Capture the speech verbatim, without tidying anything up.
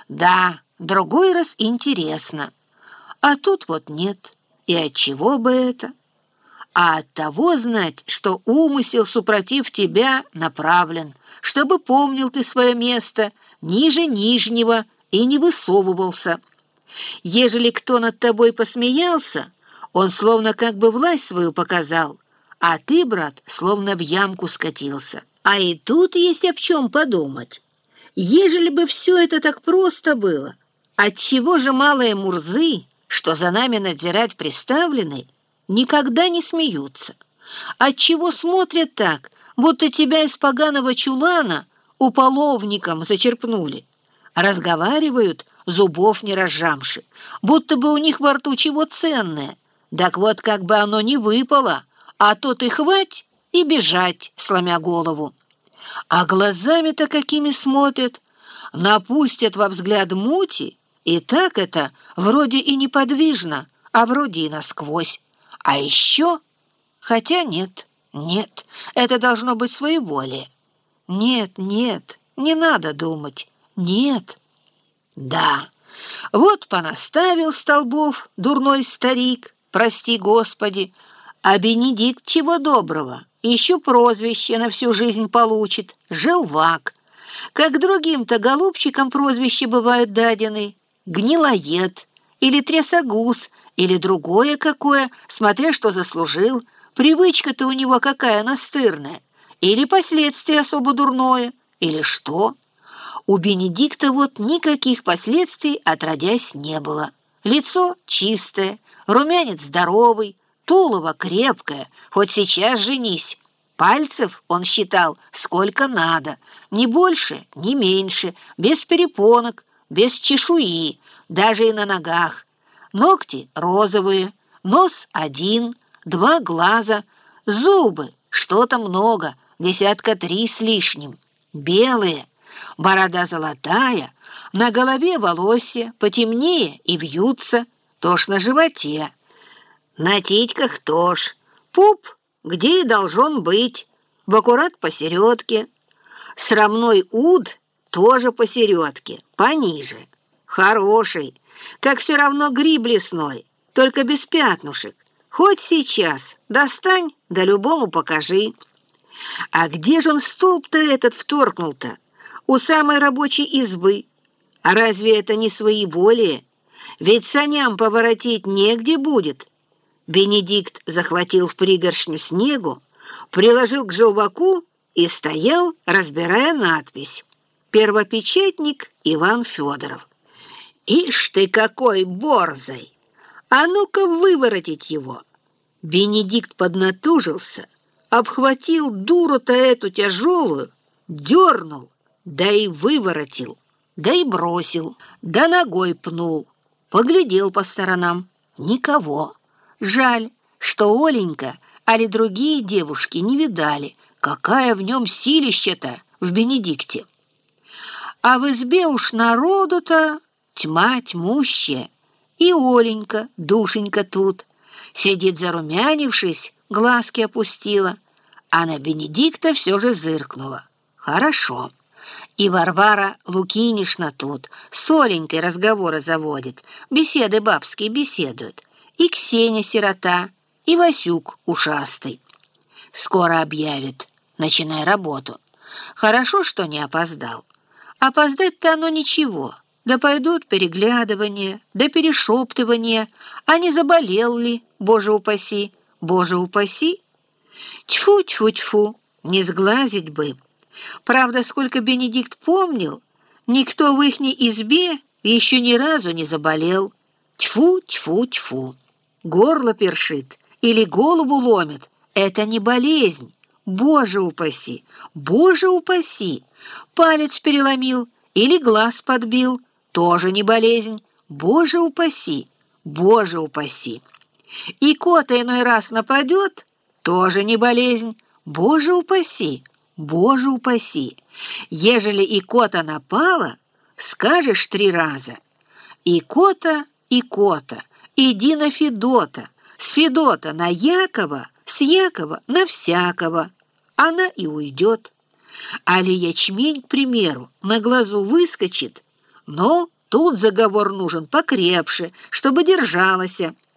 Да, другой раз интересно. А тут вот нет. И отчего бы это? А от того знать, что умысел супротив тебя направлен, чтобы помнил ты свое место ниже нижнего и не высовывался. Ежели кто над тобой посмеялся, он словно как бы власть свою показал, а ты, брат, словно в ямку скатился. А и тут есть об чем подумать. Ежели бы все это так просто было, отчего же малые мурзы, что за нами надзирать приставлены, никогда не смеются? Отчего смотрят так, будто тебя из поганого чулана уполовником зачерпнули? Разговаривают, зубов не разжамши, будто бы у них во рту чего ценное. Так вот, как бы оно ни выпало, а то ты хвать и бежать, сломя голову. А глазами-то какими смотрят, напустят во взгляд мути, и так это вроде и неподвижно, а вроде и насквозь. А еще... Хотя нет, нет, это должно быть своеволие. Нет, нет, не надо думать, нет. Да, вот понаставил столбов дурной старик, прости Господи, а Бенедикт чего доброго, еще прозвище на всю жизнь получит — желвак. Как другим-то голубчикам прозвища бывают дадены — гнилоед или трясогуз, или другое какое, смотря что заслужил. Привычка-то у него какая настырная, или последствие особо дурное, или что? У Бенедикта вот никаких последствий отродясь не было. Лицо чистое, румянец здоровый, тулово крепкое, хоть сейчас женись. Пальцев он считал сколько надо, ни больше, ни меньше, без перепонок, без чешуи, даже и на ногах. Ногти розовые, нос один, два глаза, зубы, что-то много, десятка три с лишним, белые, борода золотая, на голове волосья потемнее и вьются, тож на животе. На титьках тоже. Пуп, где и должен быть, в аккурат посередке. Срамной уд тоже посередке, пониже. Хороший, как все равно гриб лесной, только без пятнушек. Хоть сейчас достань, да любому покажи. А где же он столб-то этот вторгнул-то? У самой рабочей избы. А разве это не своеволие? Ведь саням поворотить негде будет. Бенедикт захватил в пригоршню снегу, приложил к желваку и стоял, разбирая надпись: «Первопечатник Иван Федоров». «Ишь ты какой борзый! А ну-ка выворотить его!» Бенедикт поднатужился, обхватил дуру-то эту тяжелую, дернул, да и выворотил, да и бросил, да ногой пнул, поглядел по сторонам. Никого. Жаль, что Оленька, али другие девушки не видали, какая в нем силища-то в Бенедикте. А в избе уж народу-то тьма тьмущая, и Оленька, душенька тут, сидит зарумянившись, глазки опустила, а на Бенедикта все же зыркнула. Хорошо. И Варвара Лукинишна тут с Оленькой разговоры заводит, беседы бабские беседуют, и Ксения сирота, и Васюк ушастый. Скоро объявит, начинай работу. Хорошо, что не опоздал. Опоздать-то оно ничего. Да пойдут переглядывания, да перешептывания, а не заболел ли, Боже упаси, Боже упаси. Тьфу-тьфу-тьфу, не сглазить бы. Правда, сколько Бенедикт помнил, никто в ихней избе еще ни разу не заболел. Тьфу-тьфу-тьфу. Горло першит или голову ломит — это не болезнь. Боже упаси, Боже упаси. Палец переломил или глаз подбил — тоже не болезнь. Боже упаси, Боже упаси. Икота иной раз нападет — тоже не болезнь. Боже упаси, Боже упаси. Ежели икота напала, скажешь три раза: икота, икота, иди на Федота, с Федота на Якова, с Якова на всякого. Она и уйдет. Али ячмень, к примеру, на глазу выскочит, но Тут заговор нужен покрепше, чтобы держалася.